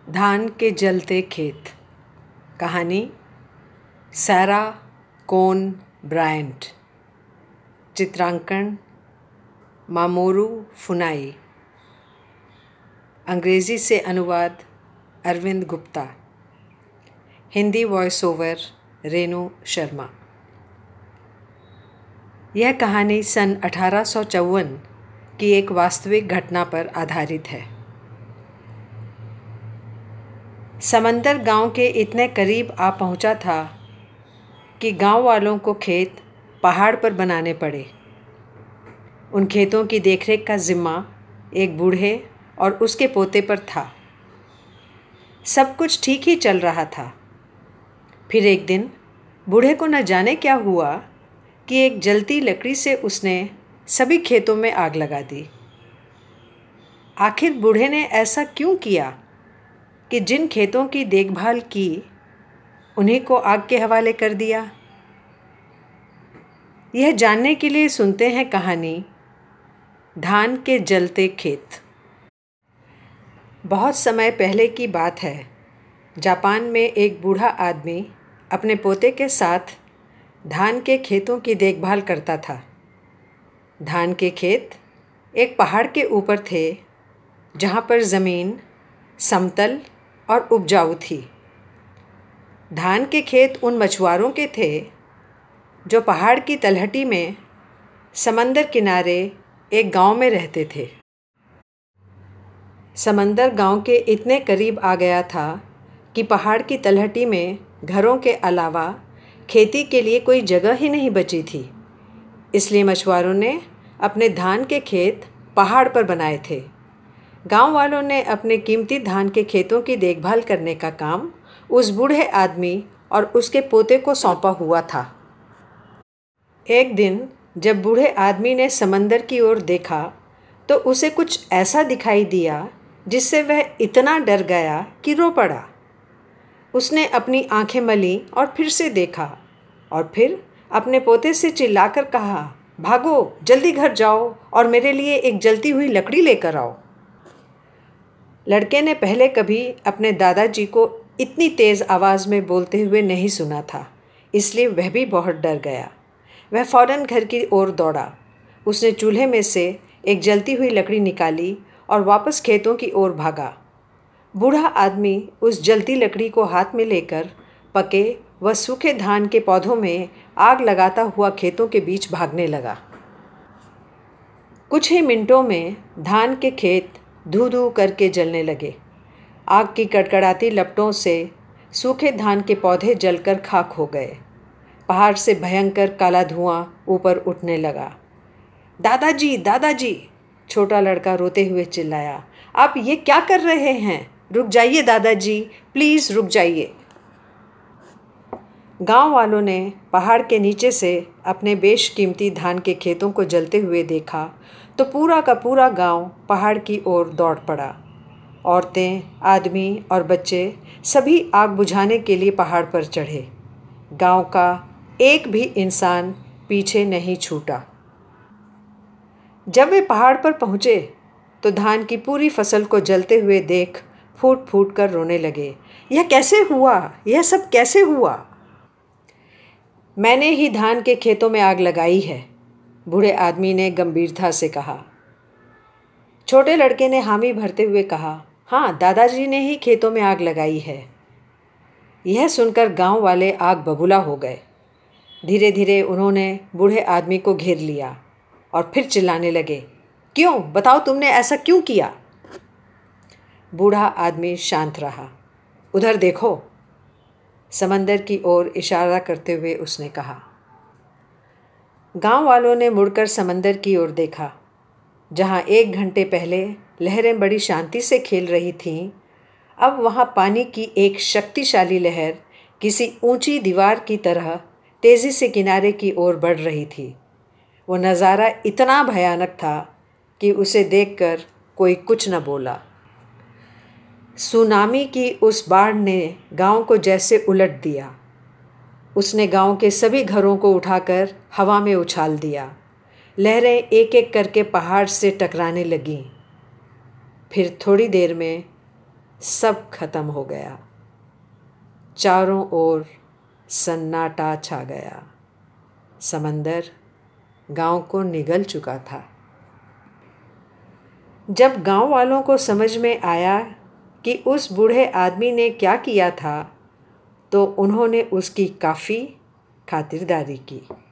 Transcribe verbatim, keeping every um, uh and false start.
धान के जलते खेत। कहानी सारा कोन ब्रायंट। चित्रांकन मामोरू फुनाई। अंग्रेज़ी से अनुवाद अरविंद गुप्ता। Hindi voice over Renu Sharma. यह कहानी सन अठारह सौ चौवन की एक वास्तविक घटना पर आधारित है। समंदर गांव के इतने करीब आ पहुंचा था कि गांव वालों को खेत पहाड़ पर बनाने पड़े। उन खेतों की देखरेख का जिम्मा एक बूढ़े और उसके पोते पर था। सब कुछ ठीक ही चल रहा था। फिर एक दिन बूढ़े को न जाने क्या हुआ कि एक जलती लकड़ी से उसने सभी खेतों में आग लगा दी। आखिर बूढ़े ने ऐसा क्यों किया कि जिन खेतों की देखभाल की उन्हीं को आग के हवाले कर दिया? यह जानने के लिए सुनते हैं कहानी धान के जलते खेत। बहुत समय पहले की बात है। जापान में एक बूढ़ा आदमी अपने पोते के साथ धान के खेतों की देखभाल करता था। धान के खेत एक पहाड़ के ऊपर थे, जहाँ पर ज़मीन समतल और उपजाऊ थी। धान के खेत उन मछुआरों के थे जो पहाड़ की तलहटी में समंदर किनारे एक गांव में रहते थे। समंदर गांव के इतने करीब आ गया था कि पहाड़ की तलहटी में घरों के अलावा खेती के लिए कोई जगह ही नहीं बची थी। इसलिए मछुआरों ने अपने धान के खेत पहाड़ पर बनाए थे। गांव वालों ने अपने कीमती धान के खेतों की देखभाल करने का काम उस बूढ़े आदमी और उसके पोते को सौंपा हुआ था। एक दिन जब बूढ़े आदमी ने समंदर की ओर देखा तो उसे कुछ ऐसा दिखाई दिया जिससे वह इतना डर गया कि रो पड़ा। उसने अपनी आंखें मली और फिर से देखा और फिर अपने पोते से चिल्लाकर कहा, भागो, जल्दी घर जाओ और मेरे लिए एक जलती हुई लकड़ी लेकर आओ। लड़के ने पहले कभी अपने दादाजी को इतनी तेज़ आवाज़ में बोलते हुए नहीं सुना था, इसलिए वह भी बहुत डर गया। वह फ़ौरन घर की ओर दौड़ा। उसने चूल्हे में से एक जलती हुई लकड़ी निकाली और वापस खेतों की ओर भागा। बूढ़ा आदमी उस जलती लकड़ी को हाथ में लेकर पके व सूखे धान के पौधों में आग लगाता हुआ खेतों के बीच भागने लगा। कुछ ही मिनटों में धान के खेत धू धू करके जलने लगे। आग की कड़कड़ाती लपटों से सूखे धान के पौधे जलकर खाक हो गए। पहाड़ से भयंकर काला धुआं ऊपर उठने लगा। दादाजी, दादाजी, छोटा लड़का रोते हुए चिल्लाया, आप ये क्या कर रहे हैं? रुक जाइए दादाजी, प्लीज़ रुक जाइए। गांव वालों ने पहाड़ के नीचे से अपने बेशकीमती धान के खेतों को जलते हुए देखा तो पूरा का पूरा गांव पहाड़ की ओर दौड़ पड़ा। औरतें, आदमी और बच्चे सभी आग बुझाने के लिए पहाड़ पर चढ़े। गांव का एक भी इंसान पीछे नहीं छूटा। जब वे पहाड़ पर पहुँचे तो धान की पूरी फसल को जलते हुए देख फूट फूट कर रोने लगे। यह कैसे हुआ? यह सब कैसे हुआ? मैंने ही धान के खेतों में आग लगाई है, बूढ़े आदमी ने गंभीरता से कहा। छोटे लड़के ने हामी भरते हुए कहा, हाँ, दादाजी ने ही खेतों में आग लगाई है। यह सुनकर गांव वाले आग बबूला हो गए। धीरे धीरे उन्होंने बूढ़े आदमी को घेर लिया और फिर चिल्लाने लगे, क्यों? बताओ, तुमने ऐसा क्यों किया? बूढ़ा आदमी शांत रहा। उधर देखो, समंदर की ओर इशारा करते हुए उसने कहा। गांव वालों ने मुड़कर समंदर की ओर देखा। जहां एक घंटे पहले लहरें बड़ी शांति से खेल रही थीं, अब वहां पानी की एक शक्तिशाली लहर किसी ऊंची दीवार की तरह तेज़ी से किनारे की ओर बढ़ रही थी। वो नज़ारा इतना भयानक था कि उसे देखकर कोई कुछ न बोला। सुनामी की उस बाढ़ ने गांव को जैसे उलट दिया। उसने गांव के सभी घरों को उठाकर हवा में उछाल दिया। लहरें एक एक करके पहाड़ से टकराने लगीं। फिर थोड़ी देर में सब खत्म हो गया। चारों ओर सन्नाटा छा गया। समंदर गांव को निगल चुका था। जब गांव वालों को समझ में आया कि उस बूढ़े आदमी ने क्या किया था, तो उन्होंने उसकी काफ़ी खातिरदारी की।